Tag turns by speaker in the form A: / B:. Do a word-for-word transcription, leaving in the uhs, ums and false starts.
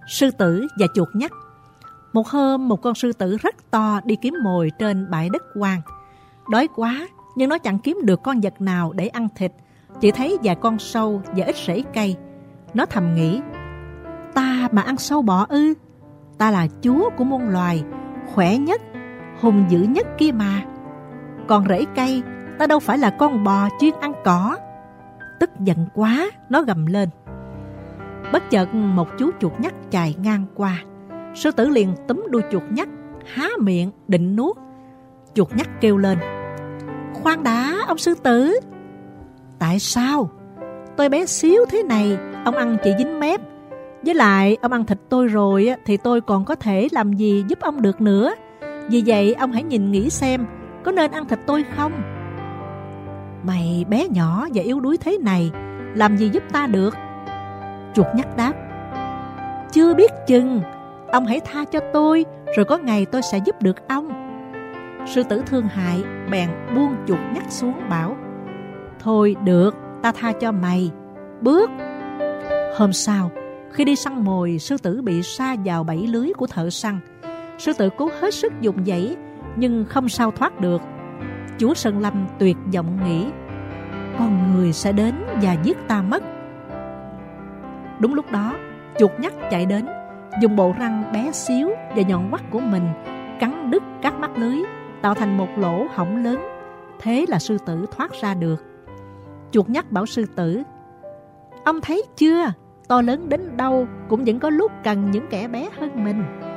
A: Sư tử và chuột nhắt. Một hôm, một con sư tử rất to đi kiếm mồi trên bãi đất hoang. Đói quá, nhưng nó chẳng kiếm được con vật nào để ăn thịt, chỉ thấy vài con sâu và ít rễ cây. Nó thầm nghĩ, ta mà ăn sâu bọ ư? Ta là chúa của muôn loài, khỏe nhất, hùng dữ nhất kia mà. Còn rễ cây, ta đâu phải là con bò chuyên ăn cỏ. Tức giận quá, nó gầm lên. Bất chợt một chú chuột nhắt chạy ngang qua. Sư tử liền túm đuôi chuột nhắt, há miệng định nuốt. Chuột nhắt kêu lên, khoan đã ông sư tử. Tại sao? Tôi bé xíu thế này, ông ăn chỉ dính mép. Với lại ông ăn thịt tôi rồi thì tôi còn có thể làm gì giúp ông được nữa. Vì vậy ông hãy nhìn nghĩ xem, có nên ăn thịt tôi không? Mày bé nhỏ và yếu đuối thế này, làm gì giúp ta được? Chuột nhắt đáp, chưa biết chừng. Ông hãy tha cho tôi, rồi có ngày tôi sẽ giúp được ông. Sư tử thương hại bèn buông chuột nhắt xuống bảo, thôi được, ta tha cho mày. Bước. Hôm sau, khi đi săn mồi, sư tử bị sa vào bẫy lưới của thợ săn. Sư tử cố hết sức vùng vẫy, nhưng không sao thoát được. Chúa Sơn Lâm tuyệt vọng nghĩ, con người sẽ đến và giết ta mất. Đúng lúc đó, chuột nhắt chạy đến, dùng bộ răng bé xíu và nhọn quắt của mình cắn đứt các mắt lưới, tạo thành một lỗ hổng lớn. Thế là sư tử thoát ra được. Chuột nhắt bảo sư tử, ông thấy chưa, to lớn đến đâu cũng vẫn có lúc cần những kẻ bé hơn mình.